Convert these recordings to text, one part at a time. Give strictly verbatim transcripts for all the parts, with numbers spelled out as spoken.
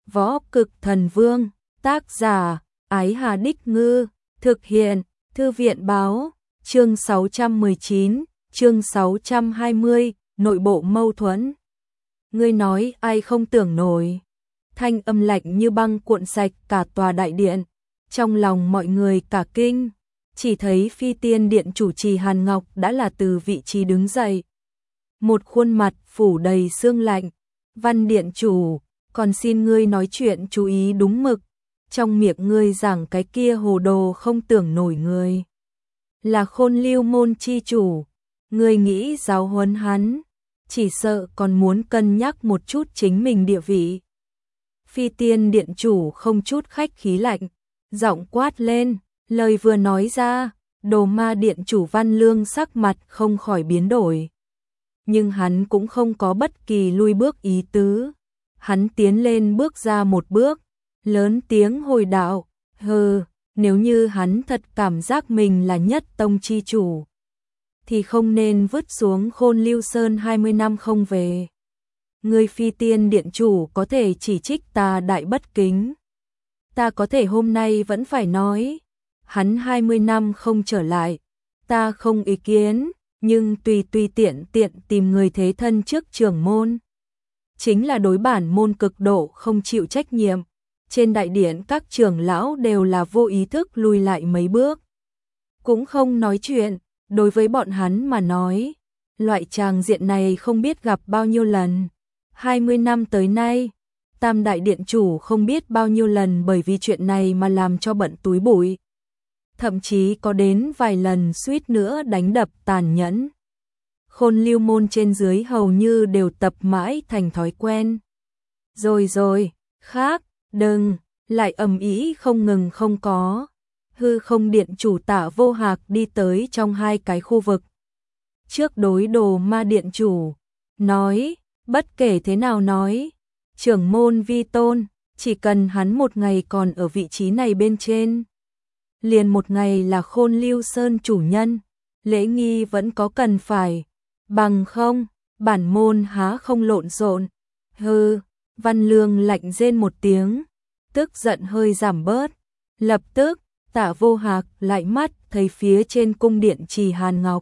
Võ Cực Thần Vương, tác giả, Ái Hà Đích Ngư, thực hiện, Thư viện báo, chương sáu trăm mười chín, chương sáu trăm hai mươi, nội bộ mâu thuẫn. Ngươi nói ai không tưởng nổi. Thanh âm lạnh như băng cuộn sạch cả tòa đại điện, trong lòng mọi người cả kinh, chỉ thấy Phi Tiên Điện chủ trì Hàn Ngọc đã là từ vị trí đứng dậy. Một khuôn mặt phủ đầy sương lạnh, Văn Điện chủ, còn xin ngươi nói chuyện chú ý đúng mực, trong miệng ngươi giảng cái kia hồ đồ không tưởng nổi người. Là Khôn Lưu môn chi chủ, ngươi nghĩ giáo huấn hắn, chỉ sợ còn muốn cân nhắc một chút chính mình địa vị. Phi Tiên Điện chủ không chút khách khí lạnh, giọng quát lên, lời vừa nói ra, Đồ Ma Điện chủ Văn Lương sắc mặt không khỏi biến đổi. Nhưng hắn cũng không có bất kỳ lui bước ý tứ. Hắn tiến lên bước ra một bước, lớn tiếng hồi đạo, hừ, nếu như hắn thật cảm giác mình là nhất tông chi chủ, thì không nên vứt xuống Khôn Lưu Sơn hai mươi năm không về. Người Phi Tiên Điện chủ có thể chỉ trích ta đại bất kính. Ta có thể hôm nay vẫn phải nói, hắn hai mươi năm không trở lại, ta không ý kiến, nhưng tùy tùy tiện tiện tìm người thế thân trước trưởng môn, chính là đối bản môn cực độ không chịu trách nhiệm. Trên đại điện các trưởng lão đều là vô ý thức lùi lại mấy bước, cũng không nói chuyện. Đối với bọn hắn mà nói, loại tràng diện này không biết gặp bao nhiêu lần. hai mươi năm tới nay, Tam đại điện chủ không biết bao nhiêu lần bởi vì chuyện này mà làm cho bận túi bụi. Thậm chí có đến vài lần suýt nữa đánh đập tàn nhẫn. Khôn Lưu môn trên dưới hầu như đều tập mãi thành thói quen. Rồi rồi, khác, đừng, lại ầm ĩ không ngừng không có. Hư Không Điện chủ Tạ Vô Hạc đi tới trong hai cái khu vực. Trước đối Đồ Ma Điện chủ, nói, bất kể thế nào nói, trưởng môn vi tôn, chỉ cần hắn một ngày còn ở vị trí này bên trên, liền một ngày là Khôn Lưu Sơn chủ nhân, lễ nghi vẫn có cần phải, bằng không, bản môn há không lộn xộn. Hừ, Văn Lương lạnh rên một tiếng, tức giận hơi giảm bớt, lập tức, Tạ Vô Hạc lại mắt thấy phía trên cung điện trì Hàn Ngọc.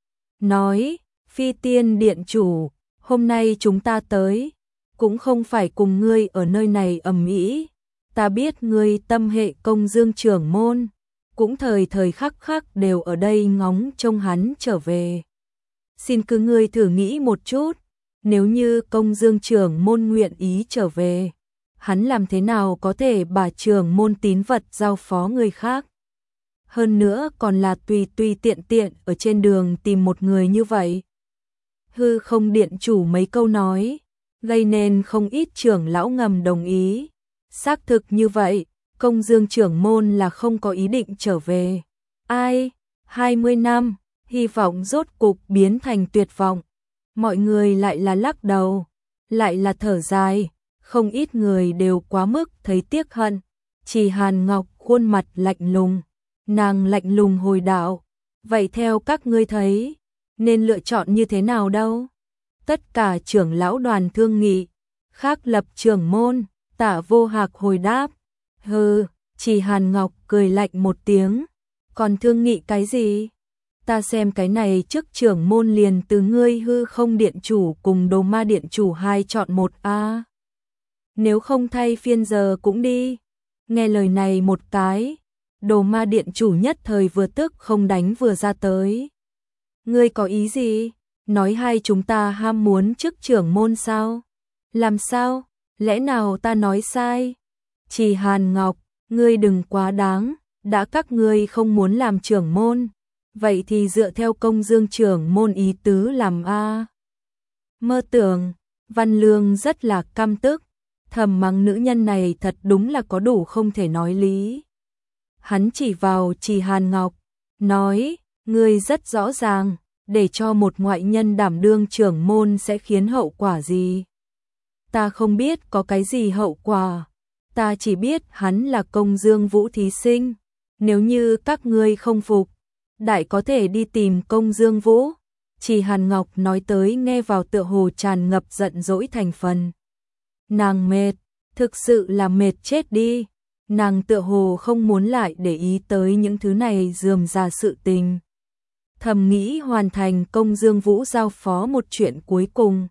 Nói, Phi Tiên Điện chủ, hôm nay chúng ta tới, cũng không phải cùng ngươi ở nơi này ầm ĩ. Ta biết ngươi tâm hệ Công Dương trưởng môn, cũng thời thời khắc khắc đều ở đây ngóng trông hắn trở về. Xin cứ ngươi thử nghĩ một chút, nếu như Công Dương trưởng môn nguyện ý trở về, hắn làm thế nào có thể bà trưởng môn tín vật giao phó người khác? Hơn nữa còn là tùy tùy tiện tiện ở trên đường tìm một người như vậy. Hư Không Điện chủ mấy câu nói, gây nên không ít trưởng lão ngầm đồng ý. Xác thực như vậy, Công Dương trưởng môn là không có ý định trở về. Ai? hai mươi năm, hy vọng rốt cục biến thành tuyệt vọng. Mọi người lại là lắc đầu, lại là thở dài, không ít người đều quá mức thấy tiếc hận. Chỉ Hàn Ngọc khuôn mặt lạnh lùng, nàng lạnh lùng hồi đạo, vậy theo các ngươi thấy, nên lựa chọn như thế nào đâu? Tất cả trưởng lão đoàn thương nghị, khác lập trưởng môn. Tạ Vô Hạc hồi đáp, hừ, Chỉ Hàn Ngọc cười lạnh một tiếng, còn thương nghị cái gì? Ta xem cái này trước trưởng môn liền từ ngươi Hư Không Điện chủ cùng Đồ Ma Điện chủ hai chọn một a. Nếu không thay phiên giờ cũng đi. Nghe lời này một cái, Đồ Ma Điện chủ nhất thời vừa tức không đánh vừa ra tới. Ngươi có ý gì? Nói hai chúng ta ham muốn chức trưởng môn sao? Làm sao? Lẽ nào ta nói sai? Chỉ Hàn Ngọc, ngươi đừng quá đáng, đã các ngươi không muốn làm trưởng môn, vậy thì dựa theo Công Dương trưởng môn ý tứ làm a. Mơ tưởng, Văn Lương rất là căm tức, thầm mắng nữ nhân này thật đúng là có đủ không thể nói lý. Hắn chỉ vào Chỉ Hàn Ngọc, nói, ngươi rất rõ ràng, để cho một ngoại nhân đảm đương trưởng môn sẽ khiến hậu quả gì. Ta không biết có cái gì hậu quả, ta chỉ biết hắn là Công Dương Vũ thí sinh, nếu như các ngươi không phục, đại có thể đi tìm Công Dương Vũ. Chỉ Hàn Ngọc nói tới nghe vào tựa hồ tràn ngập giận dỗi thành phần. Nàng mệt, thực sự là mệt chết đi. Nàng tựa hồ không muốn lại để ý tới những thứ này rườm rà sự tình. Thầm nghĩ hoàn thành công Dương Vũ giao phó một chuyện cuối cùng.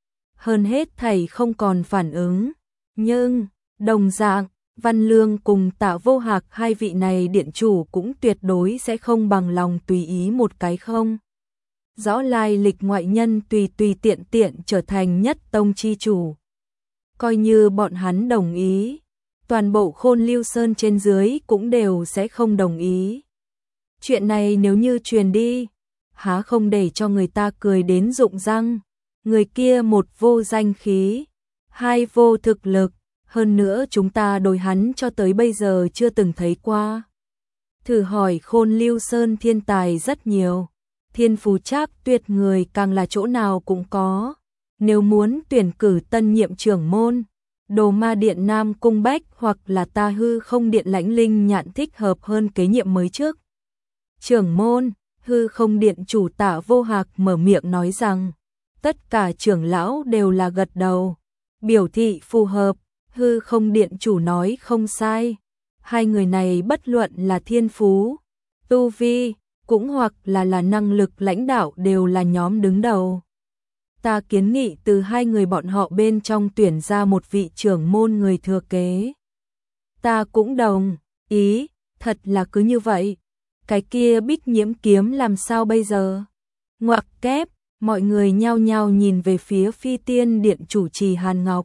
Hơn hết thầy không còn phản ứng. Nhưng, đồng dạng, Văn Lương cùng Tạ Vô Hạc hai vị này điện chủ cũng tuyệt đối sẽ không bằng lòng tùy ý một cái không. Rõ lai lịch ngoại nhân tùy tùy tiện tiện trở thành nhất tông chi chủ. Coi như bọn hắn đồng ý, toàn bộ Khôn Lưu Sơn trên dưới cũng đều sẽ không đồng ý. Chuyện này nếu như truyền đi, há không để cho người ta cười đến rụng răng. Người kia một vô danh khí, hai vô thực lực, hơn nữa chúng ta đối hắn cho tới bây giờ chưa từng thấy qua. Thử hỏi Khôn Lưu Sơn thiên tài rất nhiều, thiên phú trác tuyệt người càng là chỗ nào cũng có. Nếu muốn tuyển cử tân nhiệm trưởng môn, Đồ Ma Điện Nam Cung Bách hoặc là Ta Hư Không Điện Lãnh Linh Nhạn thích hợp hơn kế nhiệm mới trước. Trưởng môn, Hư Không Điện chủ Tạ Vô Hạc mở miệng nói rằng, tất cả trưởng lão đều là gật đầu, biểu thị phù hợp. Hư Không Điện chủ nói không sai, hai người này bất luận là thiên phú, tu vi, cũng hoặc là là năng lực lãnh đạo đều là nhóm đứng đầu. Ta kiến nghị từ hai người bọn họ bên trong tuyển ra một vị trưởng môn người thừa kế. Ta cũng đồng ý, thật là cứ như vậy. Cái kia Bích Nhiễm kiếm làm sao bây giờ? Ngoặc kép, mọi người nhao nhao nhìn về phía Phi Tiên Điện chủ trì Hàn Ngọc.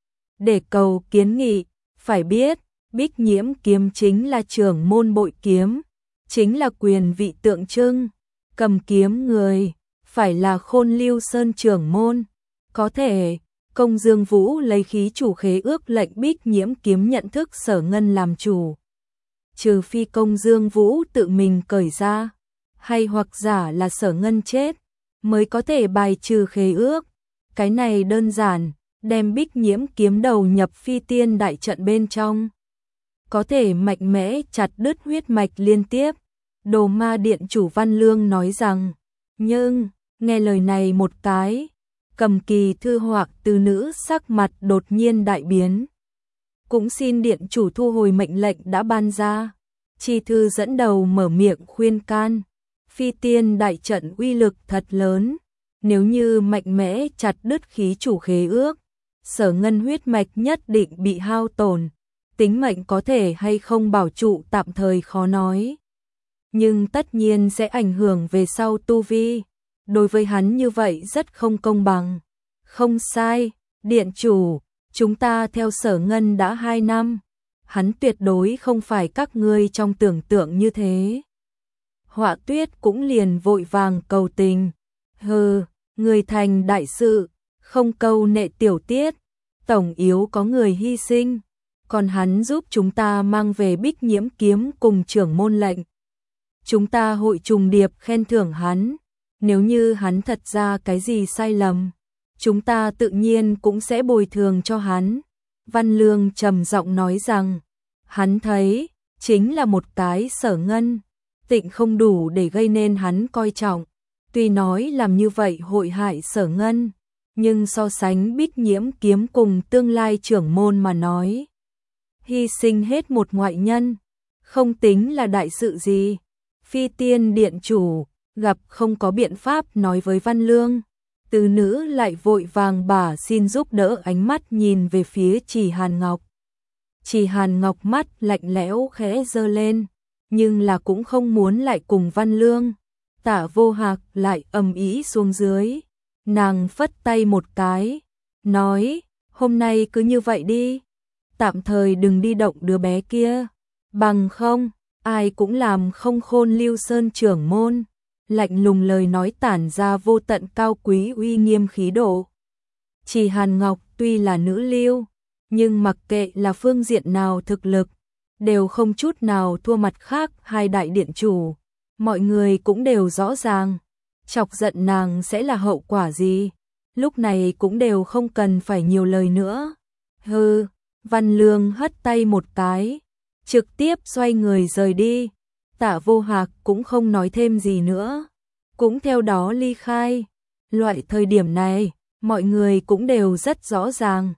Để cầu kiến nghị, phải biết, Bích Nhiễm kiếm chính là trưởng môn bội kiếm, chính là quyền vị tượng trưng, cầm kiếm người, phải là Khôn Lưu Sơn trưởng môn. Có thể, Công Dương Vũ lấy khí chủ khế ước lệnh Bích Nhiễm kiếm nhận thức Sở Ngân làm chủ. Trừ phi Công Dương Vũ tự mình cởi ra, hay hoặc giả là Sở Ngân chết, mới có thể bài trừ khế ước. Cái này đơn giản, đem Bích Nhiễm kiếm đầu nhập Phi Tiên đại trận bên trong. Có thể mạnh mẽ chặt đứt huyết mạch liên tiếp. Đồ Ma Điện chủ Văn Lương nói rằng, nhưng, nghe lời này một cái, Cầm Kỳ Thư hoặc từ nữ sắc mặt đột nhiên đại biến. Cũng xin điện chủ thu hồi mệnh lệnh đã ban ra. Chi Thư dẫn đầu mở miệng khuyên can. Phi Tiên đại trận uy lực thật lớn, nếu như mạnh mẽ chặt đứt khí chủ khế ước, Sở Ngân huyết mạch nhất định bị hao tổn, tính mệnh có thể hay không bảo trụ tạm thời khó nói. Nhưng tất nhiên sẽ ảnh hưởng về sau tu vi, đối với hắn như vậy rất không công bằng. Không sai, điện chủ, chúng ta theo Sở Ngân đã hai năm, hắn tuyệt đối không phải các ngươi trong tưởng tượng như thế. Họa Tuyết cũng liền vội vàng cầu tình, hừ, người thành đại sự, không câu nệ tiểu tiết, tổng yếu có người hy sinh, còn hắn giúp chúng ta mang về Bích Nhiễm kiếm cùng trưởng môn lệnh. Chúng ta hội trùng điệp khen thưởng hắn, nếu như hắn thật ra cái gì sai lầm, chúng ta tự nhiên cũng sẽ bồi thường cho hắn. Văn Lương trầm giọng nói rằng, hắn thấy, chính là một cái Sở Ngân, tịnh không đủ để gây nên hắn coi trọng. Tuy nói làm như vậy hội hại Sở Ngân, nhưng so sánh Bích Nhiễm kiếm cùng tương lai trưởng môn mà nói, hy sinh hết một ngoại nhân, không tính là đại sự gì. Phi Tiên điện chủ gặp không có biện pháp nói với Văn Lương, từ nữ lại vội vàng bà xin giúp đỡ, ánh mắt nhìn về phía Chỉ Hàn Ngọc. Chỉ Hàn Ngọc mắt lạnh lẽo khẽ giơ lên, nhưng là cũng không muốn lại cùng Văn Lương. Tạ Vô Hạc lại ầm ĩ xuống dưới, nàng phất tay một cái, nói, hôm nay cứ như vậy đi, tạm thời đừng đi động đứa bé kia, bằng không, ai cũng làm không Khôn Lưu Sơn trưởng môn. Lạnh lùng lời nói tản ra vô tận cao quý uy nghiêm khí độ. Chỉ Hàn Ngọc tuy là nữ lưu, nhưng mặc kệ là phương diện nào thực lực, đều không chút nào thua mặt khác hai đại điện chủ. Mọi người cũng đều rõ ràng, chọc giận nàng sẽ là hậu quả gì, lúc này cũng đều không cần phải nhiều lời nữa. Hừ, Văn Lương hất tay một cái, trực tiếp xoay người rời đi. Tạ Vô Hạc cũng không nói thêm gì nữa, cũng theo đó ly khai. Loại thời điểm này, mọi người cũng đều rất rõ ràng,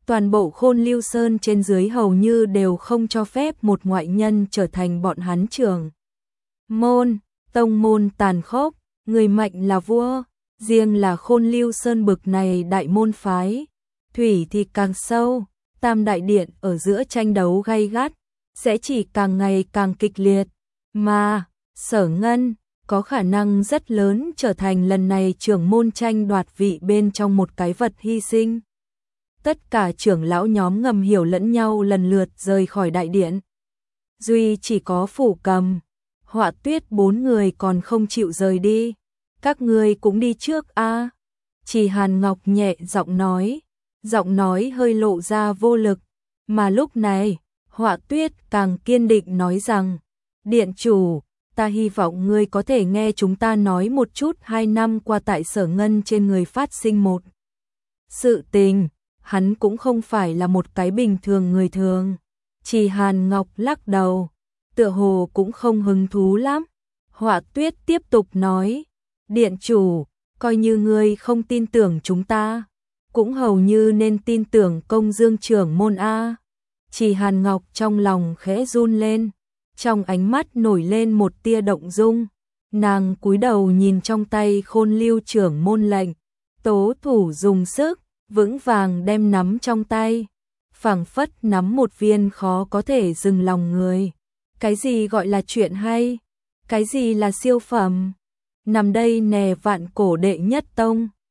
Toàn bộ Khôn Lưu Sơn trên dưới hầu như đều không cho phép một ngoại nhân trở thành bọn hắn trưởng môn. Tông môn tàn khốc, người mạnh là vua, riêng là Khôn Lưu Sơn bực này đại môn phái, thủy thì càng sâu, tam đại điện ở giữa tranh đấu gay gắt, sẽ chỉ càng ngày càng kịch liệt, mà Sở Ngân có khả năng rất lớn trở thành lần này trưởng môn tranh đoạt vị bên trong một cái vật hy sinh. Tất cả trưởng lão nhóm ngầm hiểu lẫn nhau lần lượt rời khỏi đại điện. Duy chỉ có Phủ Cầm, Họa Tuyết bốn người còn không chịu rời đi. Các ngươi cũng đi trước a. À? Chỉ Hàn Ngọc nhẹ giọng nói, giọng nói hơi lộ ra vô lực, mà lúc này, Họa Tuyết càng kiên định nói rằng, điện chủ, ta hy vọng ngươi có thể nghe chúng ta nói một chút hai năm qua tại Sở Ngân trên người phát sinh một sự tình, hắn cũng không phải là một cái bình thường người thường. Chỉ Hàn Ngọc lắc đầu, tựa hồ cũng không hứng thú lắm. Họa Tuyết tiếp tục nói, điện chủ, coi như ngươi không tin tưởng chúng ta, cũng hầu như nên tin tưởng Công Dương trưởng môn a. Chỉ Hàn Ngọc trong lòng khẽ run lên, trong ánh mắt nổi lên một tia động dung, nàng cúi đầu nhìn trong tay Khôn Lưu trưởng môn lệnh, tố thủ dùng sức, vững vàng đem nắm trong tay, phảng phất nắm một viên khó có thể dừng lòng người. Cái gì gọi là chuyện hay? Cái gì là siêu phẩm? Nằm đây nè vạn cổ đệ nhất tông.